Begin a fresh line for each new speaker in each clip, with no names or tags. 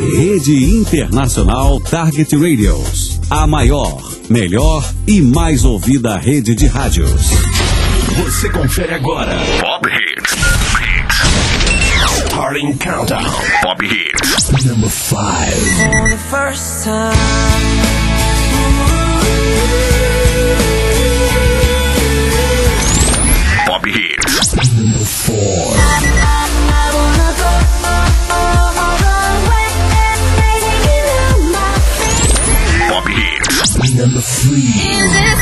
Rede Internacional Target Radios. A maior, melhor e mais ouvida rede de rádios.
Você confere agora Pop Hits. Starting Countdown. Pop Hits. Number 5.
For the first time.
Pop Hits. Number 4. Pop Hits. Number 3.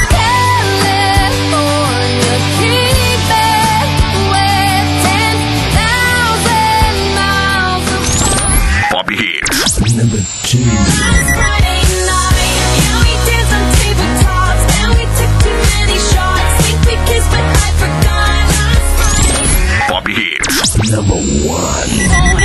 Pop Hits. Number 2. Pop Hits. Number 1.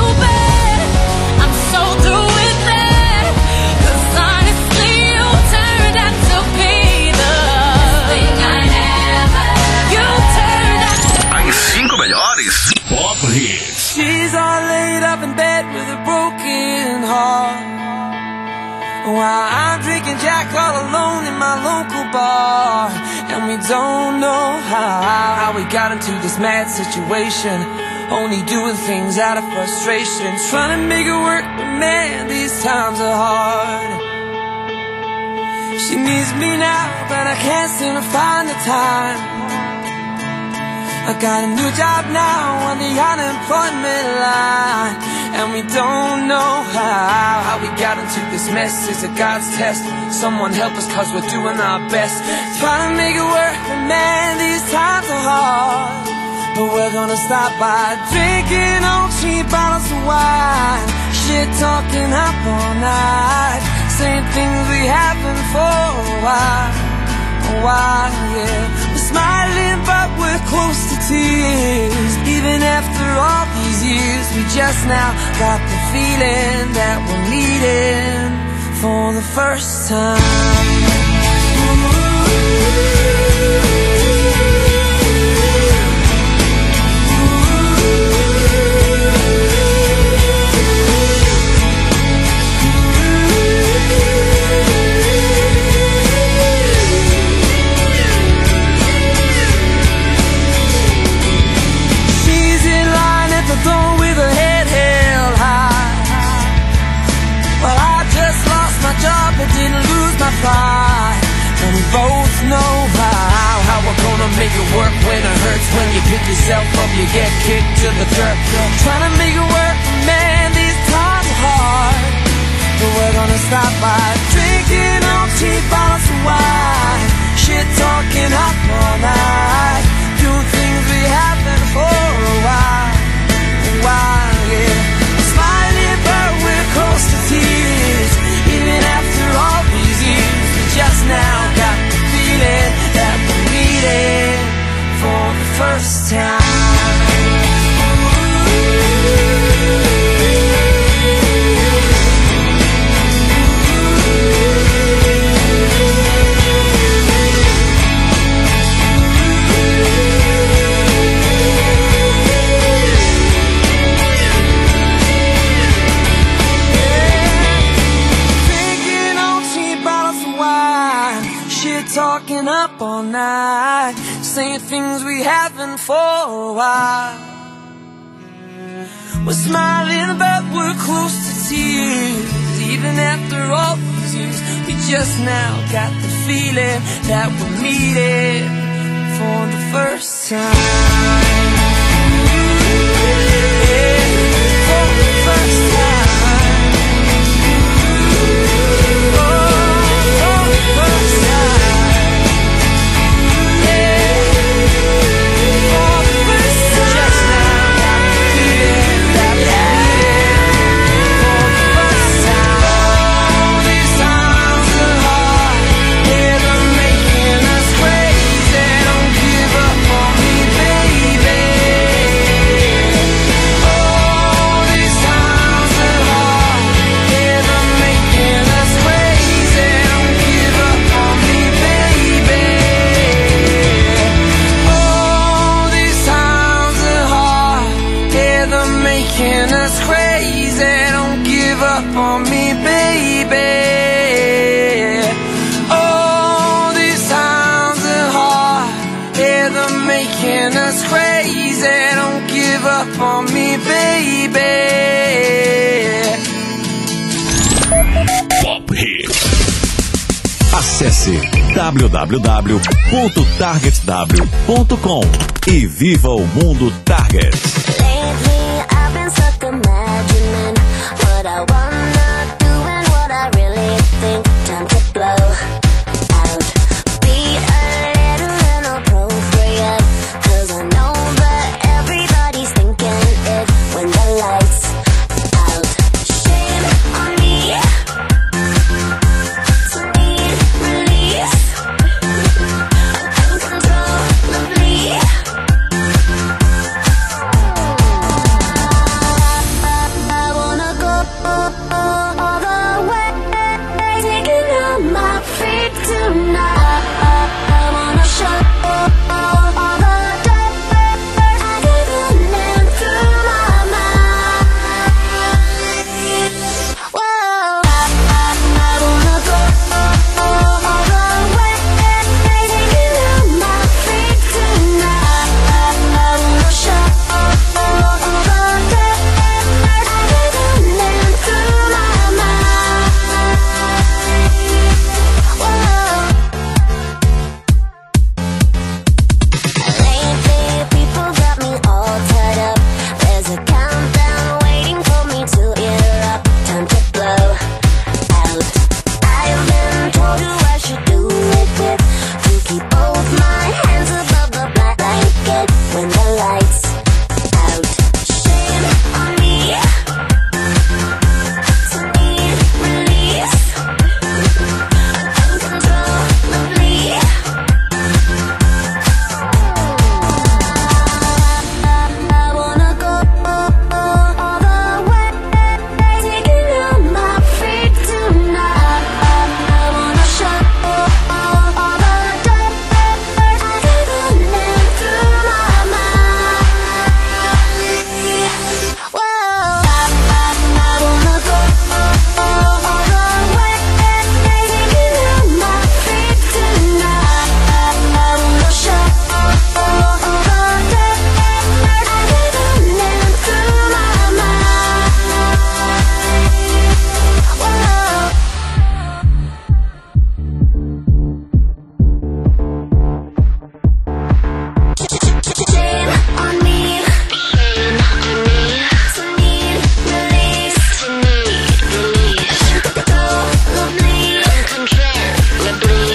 As 5 melhores Pop Hits.
She's all laid up in bed with a broken heart, while I'm drinking Jack all alone in my local bar. And we don't know how we got into this mad situation, only doing things out of frustration, trying to make it work, but man, these times are hard. She needs me now, but I can't seem to find the time. I got a new job now on the unemployment line, and we don't know how we got into this mess. Is it God's test? Someone help us, cause we're doing our best, trying to make it work, but man, these times are hard. But we're gonna stop by drinking old cheap bottles of wine, shit talking up all night, saying things we haven't for a while, yeah. We're smiling but we're close to tears, even after all these years. We just now got the feeling that we're meeting for the first time. With her head held high, well, I just lost my job but didn't lose my pride. And we both know how we're gonna make it work when it hurts. When you pick yourself up, you get kicked to the dirt. Trying to make it work, man, these times are hard. But we're gonna stop by drinking on cheap bottles of wine, shit talking up all night, doing things we haven't for a while, yeah. Smiling but we're close to tears, even after all these years. We just now got the feeling that we're meeting for the first time. Talking up all night, saying things we haven't for a while. We're smiling but we're close to tears, even after all these years. We just now got the feeling that we're meeting for the first time. Yeah, for the first time. Making us crazy, don't give give up on me, baby. Oh, these times are hard, yeah, they're making us crazy. Don't give up on me, baby.
Pop Hits.
Acesse www.targetw.com e viva o mundo Target.
Lately I've been stuck imagining what I wanna do and what I really think. Time to blow out. Be a little inappropriate, 'cause I know that everybody's thinking it when the lights out. Shame on me. To need release. Uncontrollably. I wanna go all the way, taking on my feet tonight. I wanna show all the dirt I didn't live through my mind. Whoa, I wanna go all the way, taking on my feet tonight. I wanna show all the dirt I didn't live through my mind. Whoa. Lately, people got me all tied up. There's a countdown waiting for me to erupt. Time to blow out. I've been told who I should do it with, to keep both my hands above the black blanket when the lights out. Shame on me. To need release. Uncontrollably. I wanna go all the way, taking on my feet tonight. I wanna show all the dirt I didn't live through my mind. Whoa, I wanna go all the way, taking on my feet tonight. I wanna show all the dirt I didn't live through my mind. Whoa. Shame on me. Shame on me. To need release. To need release. Uncontrollably. Uncontrollably.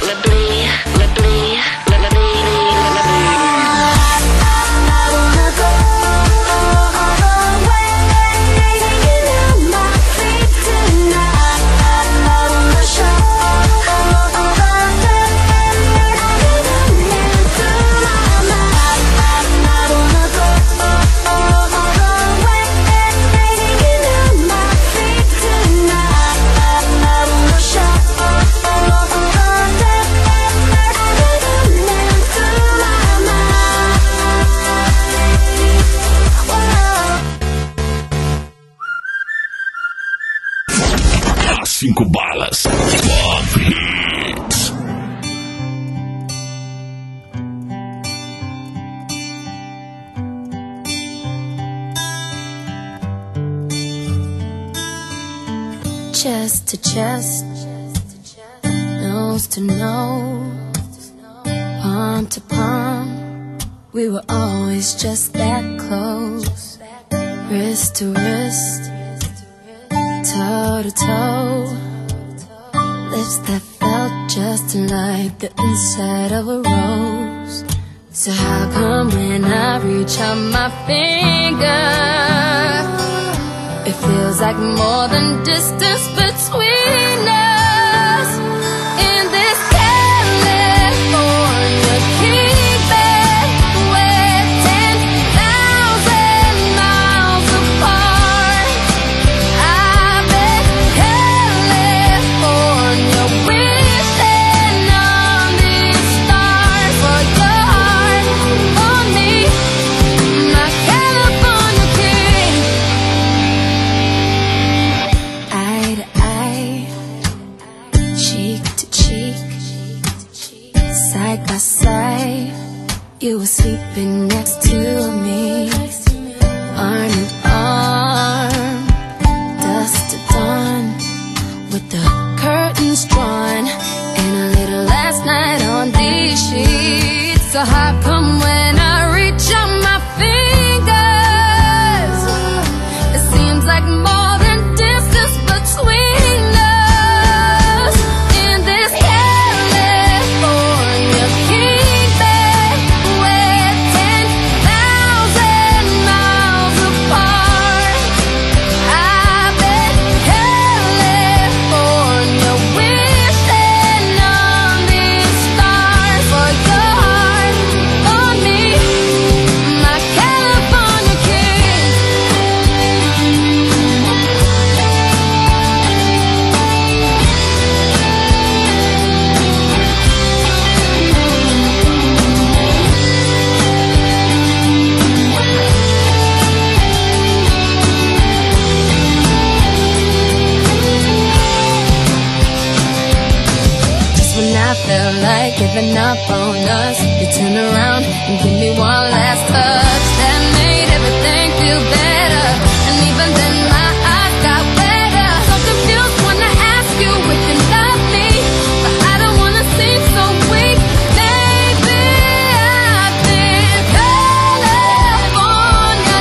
I wanna go all the way, taking on my feet tonight. I wanna show all the dirt I didn't live through my mind. I wanna go all the way, taking on my feet tonight. I wanna show all the dirt I didn't live through my mind. Whoa.
As 5 balas. Pop Hits.
Chest to chest, nose to nose, palm to palm. We were always just that close. Wrist to wrist, toe to toe. Lips that felt just like the inside of a rose. So how come when I reach out my finger, it feels like more than distance between us? In this California kingdom, we're 10,000 miles apart. I bet California wishing on these stars for your heart, for me, my California king.
giving up on us. You turn around and give me one last touch. That made everything feel better. And even then my eyes got wetter. So confused when I ask you if you love me, but I don't wanna seem so weak. Maybe I've been California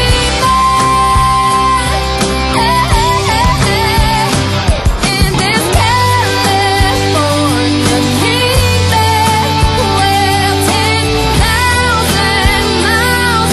dreaming. In this California kingdom, where 10,000 miles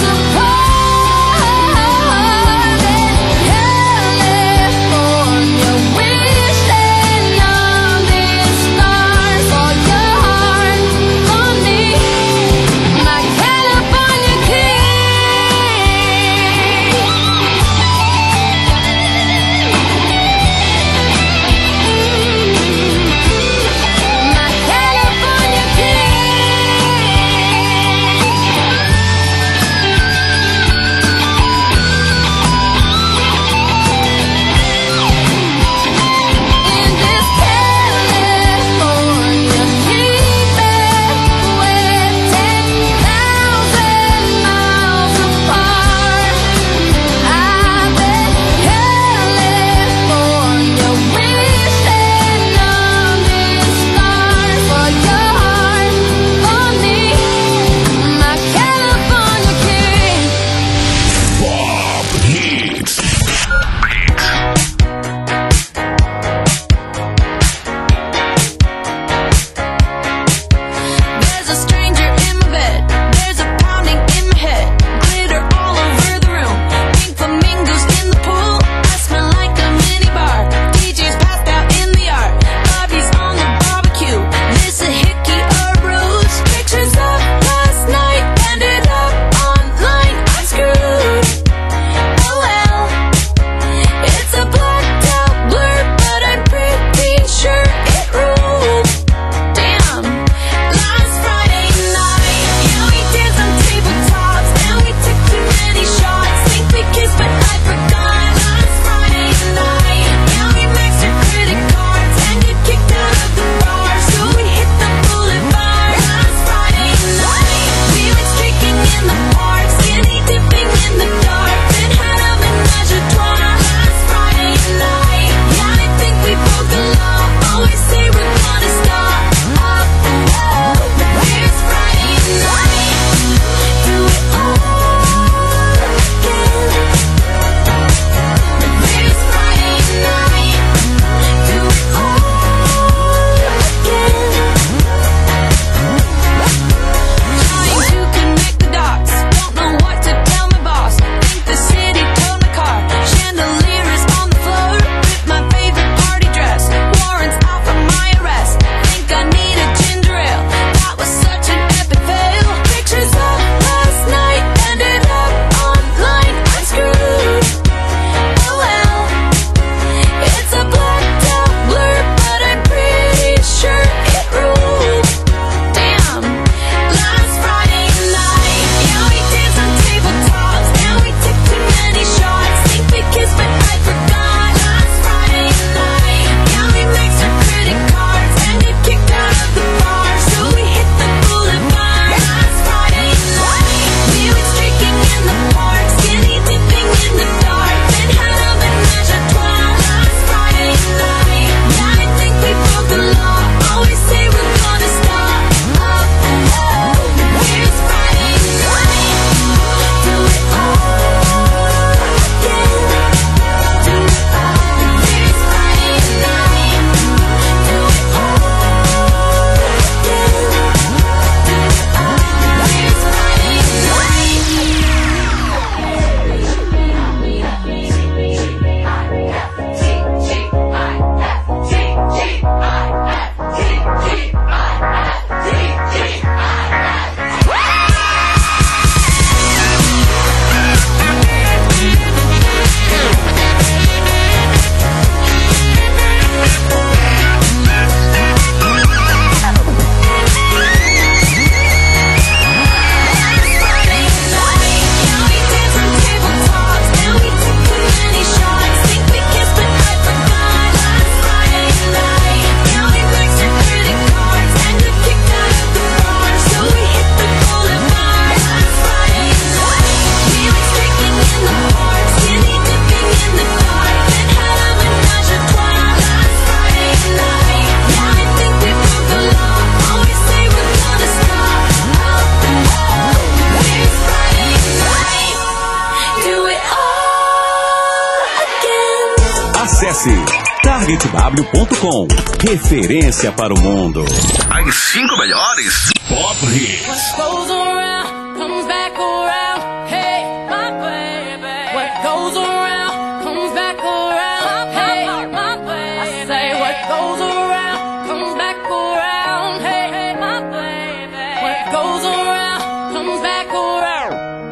Acesse targetw.com. Referência para o mundo.
As 5 melhores Pop Hits.
What goes around comes back around. Hey, my baby. What goes around comes back around. Hey, my baby. I say what goes around comes back around. Hey, my baby. What goes around comes back around.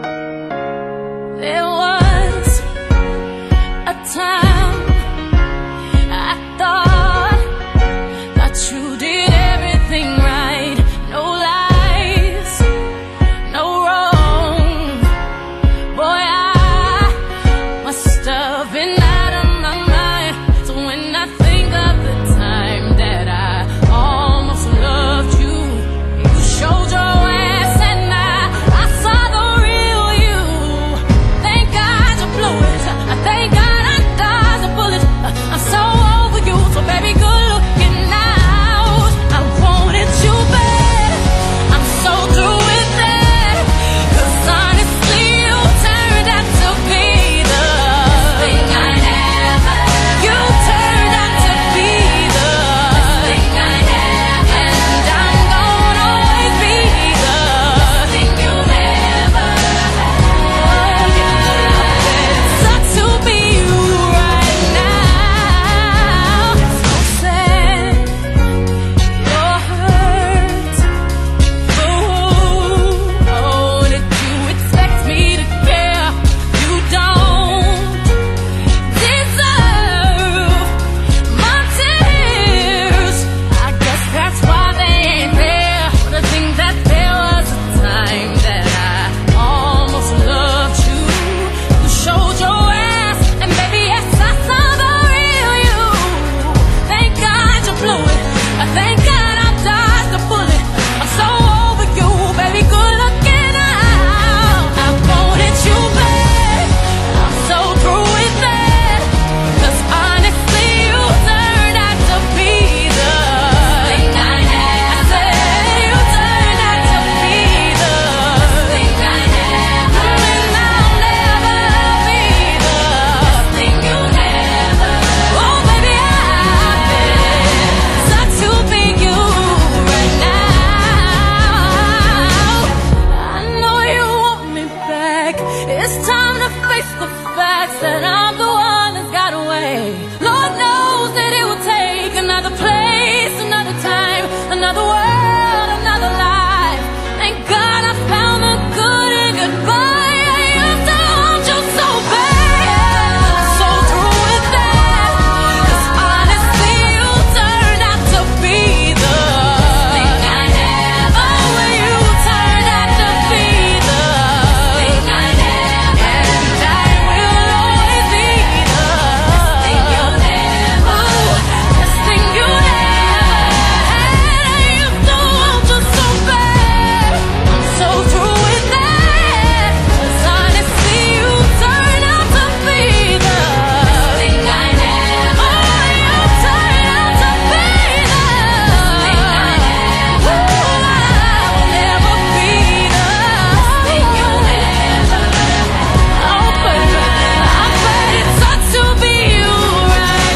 There was a time I thought that you did everything right. No lies, no wrong. Boy, I must have been out of my mind. So when I think of the time that I almost loved you, you showed your ass and I saw the real you. Thank God you blew it. Thank God I dodged a bullet. I'm so over you, so baby, good looking out. I wanted you bad. I'm so through with that. 'Cause honestly, you turned out to be the thing I never. You turned out to be the thing I never. And I'm gonna always be the thing you never had. It sucks to be you right now. So sad, you're hurt. Oh, did you expect me to care? You don't deserve my tears. I guess that's why they ain't there. But I think that there was a time that I almost loved you. You showed your ass, and baby, yes, I saw the real you. Thank God you blew it. Thank God I dodged the bullet. I'm so over you, baby, good looking out. I wanted you back. I'm so through with that. 'Cause honestly, you turned out to be the thing I never. You turned out to be the thing I never. And I'll never be the thing you never. Oh, baby, sucks to be you right now. I know you want me back. It's time to face the facts that I'm the one that's got away. Lord knows that it will take another place, another time, another world, another life. Thank God I found the good in goodbye. I used to want you so bad. I'm so through with that. 'Cause honestly, you turned out to be the thing I never. Oh, you turned out to be the thing I never. And I will always be the thing you never. This thing you never had. I used to want you so bad. I'm so through with that. 'Cause honestly, you turned out to be the thing I never. Oh, you turned out to be the thing I never. Ooh, I will never be the thing you never. Oh, baby, I bet it sucks to be you right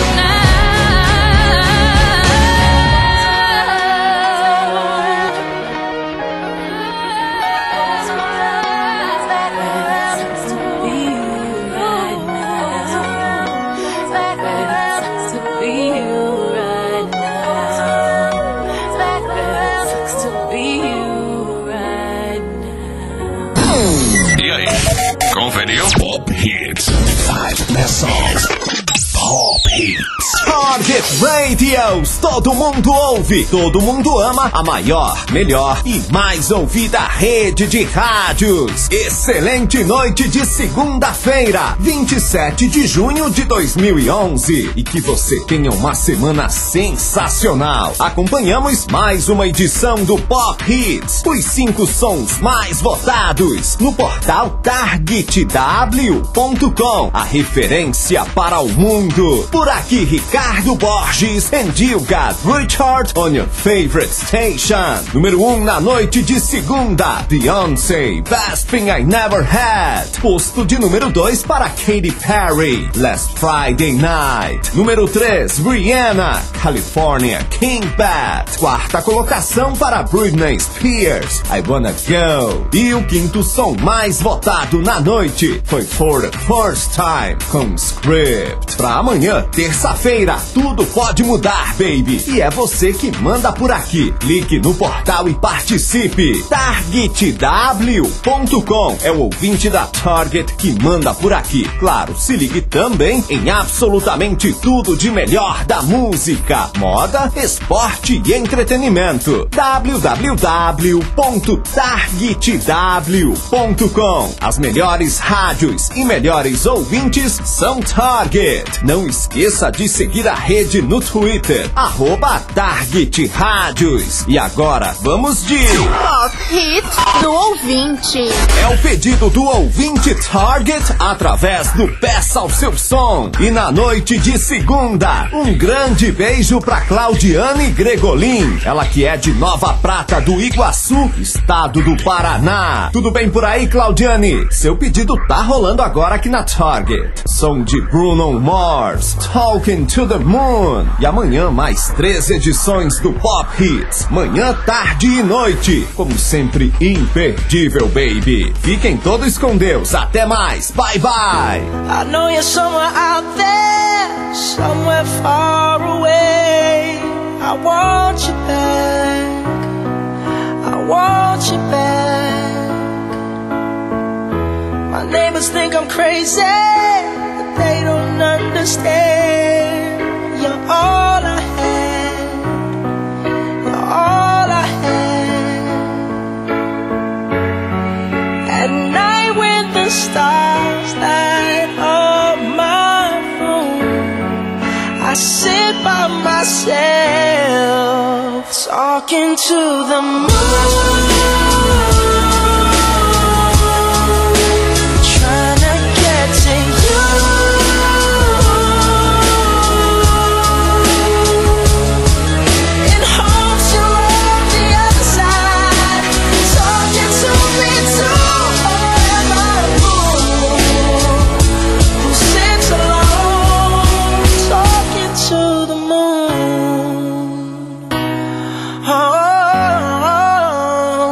E aí, conferiu? Pop Hits. 5 best songs. Pop Hits.
Target Radios, todo mundo ouve, todo mundo ama a maior, melhor e mais ouvida rede de rádios. Excelente noite de segunda-feira, 27 de junho de 2011. E que você tenha uma semana sensacional. Acompanhamos mais uma edição do Pop Hits, os 5 sons mais votados no portal targetw.com, a referência para o mundo. Por aqui, Ricardo Ricardo Borges, and you got Richard on your favorite station. Número 1 na noite de segunda, Beyoncé, Best Thing I Never Had. Posto de número 2 para Katy Perry, Last Friday Night. Número 3, Rihanna, California King Bad. Quarta colocação para Britney Spears, I Wanna Go. E o quinto som mais votado na noite foi For the First Time, com Script. Pra amanhã, terça-feira, tudo pode mudar, baby. E é você que manda por aqui. Clique no portal e participe. TargetW.com é o ouvinte da Target que manda por aqui. Claro, se ligue também em absolutamente tudo de melhor da música, moda, esporte e entretenimento. www.targetw.com. As melhores rádios e melhores ouvintes são Target. Não esqueça de seguir a rede no Twitter, @Target Rádios. E agora vamos de
Top Hit do ouvinte.
É o pedido do ouvinte Target através do Peça ao Seu Som. E na noite de segunda, um grande beijo pra Claudiane Gregolin, ela que é de Nova Prata do Iguaçu, estado do Paraná. Tudo bem por aí, Claudiane? Seu pedido tá rolando agora aqui na Target. Som de Bruno Mars, Talking to the Moon. E amanhã mais 3 edições do Pop Hits, manhã, tarde e noite. Como sempre, imperdível, baby. Fiquem todos com Deus. Até mais. Bye, bye.
I know you're somewhere out there, somewhere far away. I want you back, I want you back. My neighbors think I'm crazy, but they don't understand. You're all I had, you're all I had. At night when the stars light up my room, I sit by myself, talking to the moon, trying to get to you. In hopes you're on the other side, talking to me too. Am I a fool who sits alone, talking to the moon? Oh,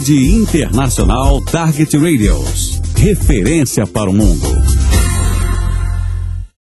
Rede Internacional Target Radios. Referência para o mundo.